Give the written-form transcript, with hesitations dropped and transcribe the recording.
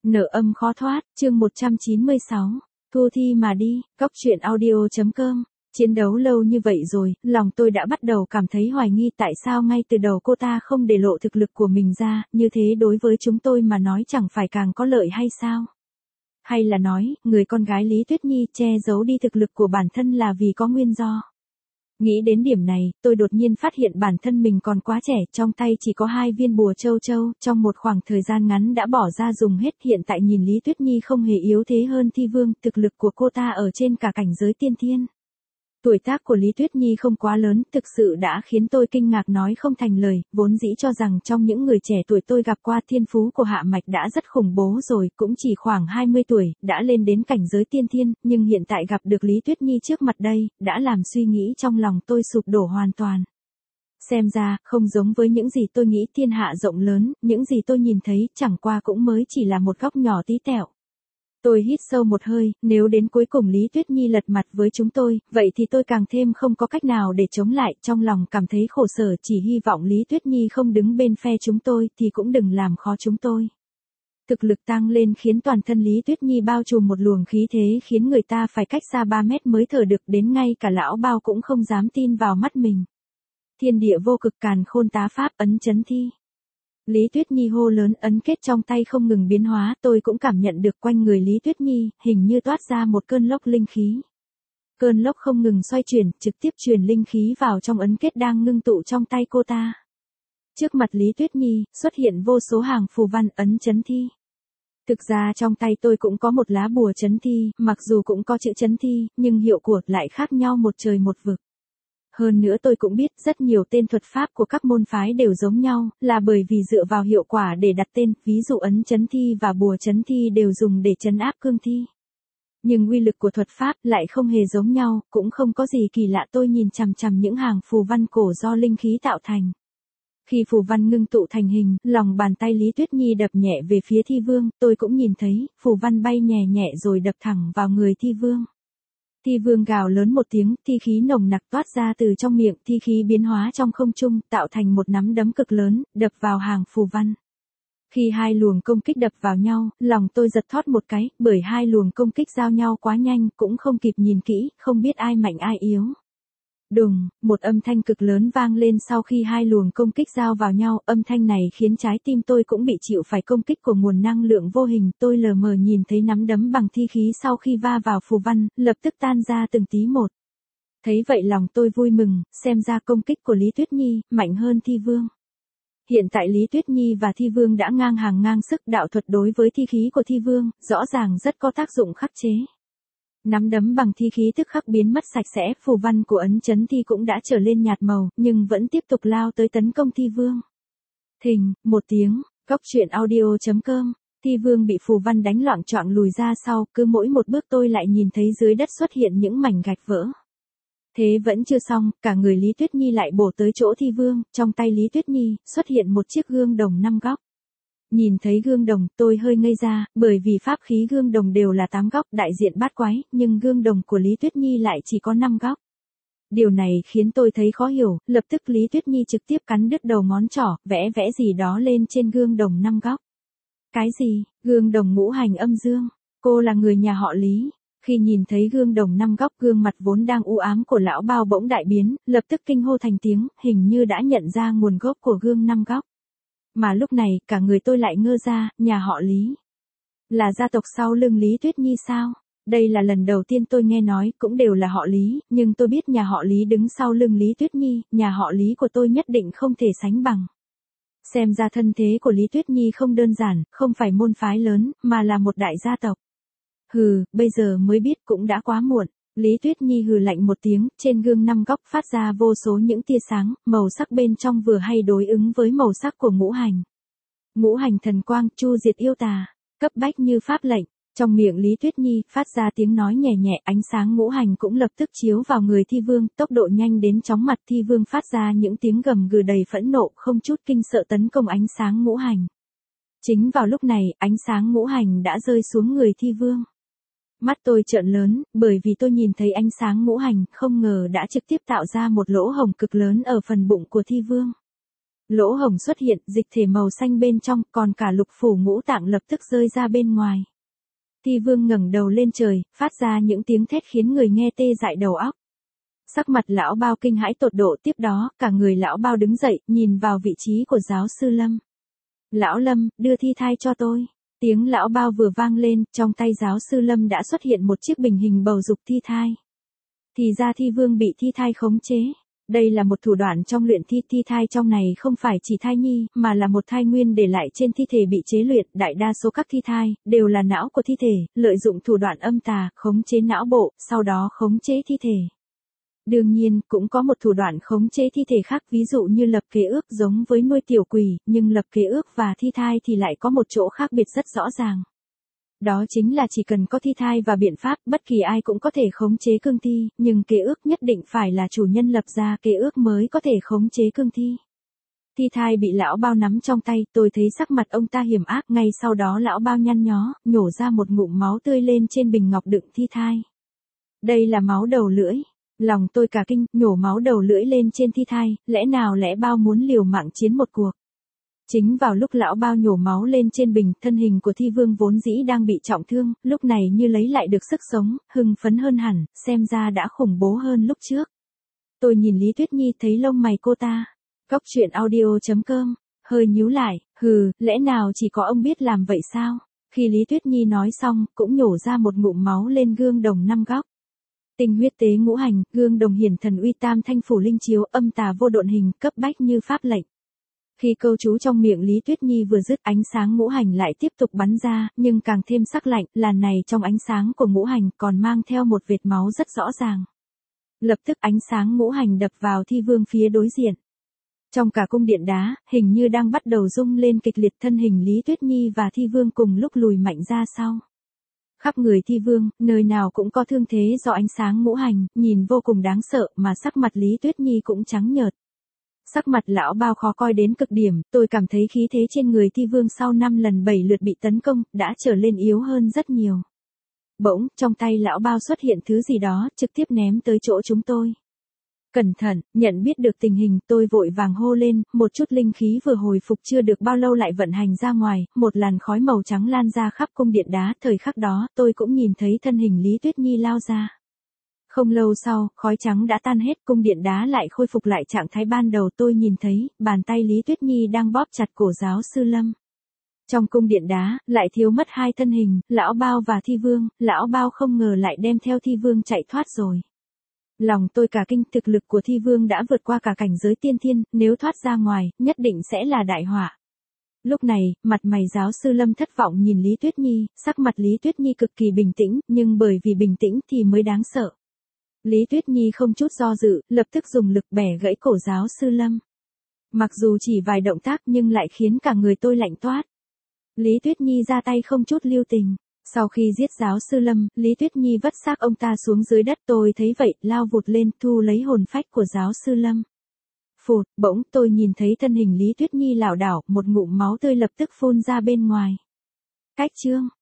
Nợ âm khó thoát, chương 196. Thu thi mà đi, Cóc truyện audio.com. Chiến đấu lâu như vậy rồi, lòng tôi đã bắt đầu cảm thấy hoài nghi tại sao ngay từ đầu cô ta không để lộ thực lực của mình ra, như thế đối với chúng tôi mà nói chẳng phải càng có lợi hay sao? Hay là nói, người con gái Lý Tuyết Nhi che giấu đi thực lực của bản thân là vì có nguyên do? Nghĩ đến điểm này, tôi đột nhiên phát hiện bản thân mình còn quá trẻ, trong tay chỉ có 2 viên bùa châu châu, trong một khoảng thời gian ngắn đã bỏ ra dùng hết. Hiện tại nhìn Lý Tuyết Nhi không hề yếu thế hơn Thi Vương, thực lực của cô ta ở trên cả cảnh giới tiên thiên. Tuổi tác của Lý Tuyết Nhi không quá lớn, thực sự đã khiến tôi kinh ngạc nói không thành lời, vốn dĩ cho rằng trong những người trẻ tuổi tôi gặp qua thiên phú của Hạ Mạch đã rất khủng bố rồi, cũng chỉ khoảng 20 tuổi, đã lên đến cảnh giới tiên thiên, nhưng hiện tại gặp được Lý Tuyết Nhi trước mặt đây, đã làm suy nghĩ trong lòng tôi sụp đổ hoàn toàn. Xem ra, không giống với những gì tôi nghĩ thiên hạ rộng lớn, những gì tôi nhìn thấy chẳng qua cũng mới chỉ là một góc nhỏ tí tẹo. Tôi hít sâu một hơi, nếu đến cuối cùng Lý Tuyết Nhi lật mặt với chúng tôi, vậy thì tôi càng thêm không có cách nào để chống lại, trong lòng cảm thấy khổ sở, chỉ hy vọng Lý Tuyết Nhi không đứng bên phe chúng tôi, thì cũng đừng làm khó chúng tôi. Thực lực tăng lên khiến toàn thân Lý Tuyết Nhi bao trùm một luồng khí thế khiến người ta phải cách xa 3 mét mới thở được, đến ngay cả lão bao cũng không dám tin vào mắt mình. Thiên địa vô cực càn khôn tá pháp ấn chấn thi. Lý Tuyết Nhi hô lớn, ấn kết trong tay không ngừng biến hóa, tôi cũng cảm nhận được quanh người Lý Tuyết Nhi, hình như toát ra một cơn lốc linh khí. Cơn lốc không ngừng xoay chuyển, trực tiếp truyền linh khí vào trong ấn kết đang ngưng tụ trong tay cô ta. Trước mặt Lý Tuyết Nhi, xuất hiện vô số hàng phù văn ấn chấn thi. Thực ra trong tay tôi cũng có một lá bùa chấn thi, mặc dù cũng có chữ chấn thi, nhưng hiệu quả lại khác nhau một trời một vực. Hơn nữa tôi cũng biết rất nhiều tên thuật pháp của các môn phái đều giống nhau, là bởi vì dựa vào hiệu quả để đặt tên, ví dụ ấn chấn thi và bùa chấn thi đều dùng để trấn áp cương thi. Nhưng uy lực của thuật pháp lại không hề giống nhau, cũng không có gì kỳ lạ. Tôi nhìn chằm chằm những hàng phù văn cổ do linh khí tạo thành. Khi phù văn ngưng tụ thành hình, lòng bàn tay Lý Tuyết Nhi đập nhẹ về phía Thi Vương, tôi cũng nhìn thấy, phù văn bay nhẹ nhẹ rồi đập thẳng vào người Thi Vương. Thi Vương gào lớn một tiếng, thi khí nồng nặc toát ra từ trong miệng, thi khí biến hóa trong không trung, tạo thành một nắm đấm cực lớn, đập vào hàng phù văn. Khi hai luồng công kích đập vào nhau, lòng tôi giật thót một cái, bởi hai luồng công kích giao nhau quá nhanh, cũng không kịp nhìn kỹ, không biết ai mạnh ai yếu. Đùng, một âm thanh cực lớn vang lên sau khi hai luồng công kích giao vào nhau, âm thanh này khiến trái tim tôi cũng bị chịu phải công kích của nguồn năng lượng vô hình, tôi lờ mờ nhìn thấy nắm đấm bằng thi khí sau khi va vào phù văn, lập tức tan ra từng tí một. Thấy vậy lòng tôi vui mừng, xem ra công kích của Lý Tuyết Nhi mạnh hơn Thi Vương. Hiện tại Lý Tuyết Nhi và Thi Vương đã ngang hàng ngang sức, đạo thuật đối với thi khí của Thi Vương, rõ ràng rất có tác dụng khắc chế. Nắm đấm bằng thi khí tức khắc biến mất sạch sẽ, phù văn của ấn chấn thi cũng đã trở lên nhạt màu, nhưng vẫn tiếp tục lao tới tấn công Thi Vương. Thình, một tiếng, Cóc truyện audio.com, Thi Vương bị phù văn đánh loạng choạng lùi ra sau, cứ mỗi một bước tôi lại nhìn thấy dưới đất xuất hiện những mảnh gạch vỡ. Thế vẫn chưa xong, cả người Lý Tuyết Nhi lại bổ tới chỗ Thi Vương, trong tay Lý Tuyết Nhi xuất hiện một chiếc gương đồng 5 góc. Nhìn thấy gương đồng, tôi hơi ngây ra, bởi vì pháp khí gương đồng đều là 8 góc, đại diện bát quái, nhưng gương đồng của Lý Tuyết Nhi lại chỉ có 5 góc. Điều này khiến tôi thấy khó hiểu, lập tức Lý Tuyết Nhi trực tiếp cắn đứt đầu ngón trỏ, vẽ gì đó lên trên gương đồng 5 góc. Cái gì? Gương đồng ngũ hành âm dương? Cô là người nhà họ Lý. Khi nhìn thấy gương đồng 5 góc, gương mặt vốn đang u ám của lão bao bỗng đại biến, lập tức kinh hô thành tiếng, hình như đã nhận ra nguồn gốc của gương 5 góc. Mà lúc này, cả người tôi lại ngơ ra, nhà họ Lý. Là gia tộc sau lưng Lý Tuyết Nhi sao? Đây là lần đầu tiên tôi nghe nói, cũng đều là họ Lý, nhưng tôi biết nhà họ Lý đứng sau lưng Lý Tuyết Nhi, nhà họ Lý của tôi nhất định không thể sánh bằng. Xem ra thân thế của Lý Tuyết Nhi không đơn giản, không phải môn phái lớn, mà là một đại gia tộc. Hừ, bây giờ mới biết cũng đã quá muộn. Lý Tuyết Nhi hừ lạnh một tiếng, trên gương 5 góc phát ra vô số những tia sáng, màu sắc bên trong vừa hay đối ứng với màu sắc của ngũ hành. Ngũ hành thần quang, chu diệt yêu tà, cấp bách như pháp lệnh. Trong miệng Lý Tuyết Nhi phát ra tiếng nói nhẹ nhẹ, ánh sáng ngũ hành cũng lập tức chiếu vào người Thi Vương, tốc độ nhanh đến chóng mặt. Thi Vương phát ra những tiếng gầm gừ đầy phẫn nộ, không chút kinh sợ tấn công ánh sáng ngũ hành. Chính vào lúc này, ánh sáng ngũ hành đã rơi xuống người Thi Vương. Mắt tôi trợn lớn, bởi vì tôi nhìn thấy ánh sáng ngũ hành, không ngờ đã trực tiếp tạo ra một lỗ hổng cực lớn ở phần bụng của Thi Vương. Lỗ hổng xuất hiện, dịch thể màu xanh bên trong, còn cả lục phủ ngũ tạng lập tức rơi ra bên ngoài. Thi Vương ngẩng đầu lên trời, phát ra những tiếng thét khiến người nghe tê dại đầu óc. Sắc mặt lão Bao kinh hãi tột độ, tiếp đó, cả người lão Bao đứng dậy, nhìn vào vị trí của giáo sư Lâm. Lão Lâm, đưa thi thai cho tôi. Tiếng lão Bao vừa vang lên, trong tay giáo sư Lâm đã xuất hiện một chiếc bình hình bầu dục thi thai. Thì ra Thi Vương bị thi thai khống chế. Đây là một thủ đoạn trong luyện thi thai trong này không phải chỉ thai nhi, mà là một thai nguyên để lại trên thi thể bị chế luyện. Đại đa số các thi thai, đều là não của thi thể, lợi dụng thủ đoạn âm tà, khống chế não bộ, sau đó khống chế thi thể. Đương nhiên, cũng có một thủ đoạn khống chế thi thể khác, ví dụ như lập kế ước giống với nuôi tiểu quỷ, nhưng lập kế ước và thi thai thì lại có một chỗ khác biệt rất rõ ràng. Đó chính là chỉ cần có thi thai và biện pháp, bất kỳ ai cũng có thể khống chế cương thi, nhưng kế ước nhất định phải là chủ nhân lập ra kế ước mới có thể khống chế cương thi. Thi thai bị lão Bao nắm trong tay, tôi thấy sắc mặt ông ta hiểm ác, ngay sau đó lão Bao nhăn nhó, nhổ ra một ngụm máu tươi lên trên bình ngọc đựng thi thai. Đây là máu đầu lưỡi. Lòng tôi cả kinh, nhổ máu đầu lưỡi lên trên thi thai, lẽ nào lẽ Bao muốn liều mạng chiến một cuộc. Chính vào lúc lão Bao nhổ máu lên trên bình, thân hình của Thi Vương vốn dĩ đang bị trọng thương, lúc này như lấy lại được sức sống, hưng phấn hơn hẳn, xem ra đã khủng bố hơn lúc trước. Tôi nhìn Lý Tuyết Nhi thấy lông mày cô ta. Cóc truyện audio.com, hơi nhíu lại, lẽ nào chỉ có ông biết làm vậy sao? Khi Lý Tuyết Nhi nói xong, cũng nhổ ra một ngụm máu lên gương đồng 5 góc. Tinh huyết tế ngũ hành, gương đồng hiển thần uy, tam thanh phủ linh chiếu, âm tà vô độn hình, cấp bách như pháp lệnh. Khi câu chú trong miệng Lý Tuyết Nhi vừa dứt, ánh sáng ngũ hành lại tiếp tục bắn ra, nhưng càng thêm sắc lạnh, làn này trong ánh sáng của ngũ hành còn mang theo một vệt máu rất rõ ràng. Lập tức ánh sáng ngũ hành đập vào Thi Vương phía đối diện. Trong cả cung điện đá, hình như đang bắt đầu rung lên kịch liệt, thân hình Lý Tuyết Nhi và Thi Vương cùng lúc lùi mạnh ra sau. Khắp người Thi Vương, nơi nào cũng có thương thế do ánh sáng ngũ hành, nhìn vô cùng đáng sợ, mà sắc mặt Lý Tuyết Nhi cũng trắng nhợt. Sắc mặt lão Bao khó coi đến cực điểm, tôi cảm thấy khí thế trên người Thi Vương sau 5 lần 7 lượt bị tấn công, đã trở lên yếu hơn rất nhiều. Bỗng, trong tay lão Bao xuất hiện thứ gì đó, trực tiếp ném tới chỗ chúng tôi. Cẩn thận, nhận biết được tình hình, tôi vội vàng hô lên, một chút linh khí vừa hồi phục chưa được bao lâu lại vận hành ra ngoài, một làn khói màu trắng lan ra khắp cung điện đá, thời khắc đó, tôi cũng nhìn thấy thân hình Lý Tuyết Nhi lao ra. Không lâu sau, khói trắng đã tan hết, cung điện đá lại khôi phục lại trạng thái ban đầu, tôi nhìn thấy, bàn tay Lý Tuyết Nhi đang bóp chặt cổ giáo sư Lâm. Trong cung điện đá, lại thiếu mất 2 thân hình, lão Bao và Thi Vương, lão Bao không ngờ lại đem theo Thi Vương chạy thoát rồi. Lòng tôi cả kinh, thực lực của Thi Vương đã vượt qua cả cảnh giới tiên thiên, nếu thoát ra ngoài, nhất định sẽ là đại họa. Lúc này, mặt mày giáo sư Lâm thất vọng nhìn Lý Tuyết Nhi, sắc mặt Lý Tuyết Nhi cực kỳ bình tĩnh, nhưng bởi vì bình tĩnh thì mới đáng sợ. Lý Tuyết Nhi không chút do dự, lập tức dùng lực bẻ gãy cổ giáo sư Lâm. Mặc dù chỉ vài động tác nhưng lại khiến cả người tôi lạnh toát. Lý Tuyết Nhi ra tay không chút lưu tình. Sau khi giết giáo sư Lâm, Lý Tuyết Nhi vất xác ông ta xuống dưới đất, tôi thấy vậy, lao vụt lên, thu lấy hồn phách của giáo sư Lâm. Phụt, bỗng tôi nhìn thấy thân hình Lý Tuyết Nhi lảo đảo, một ngụm máu tươi lập tức phun ra bên ngoài. Cách chương.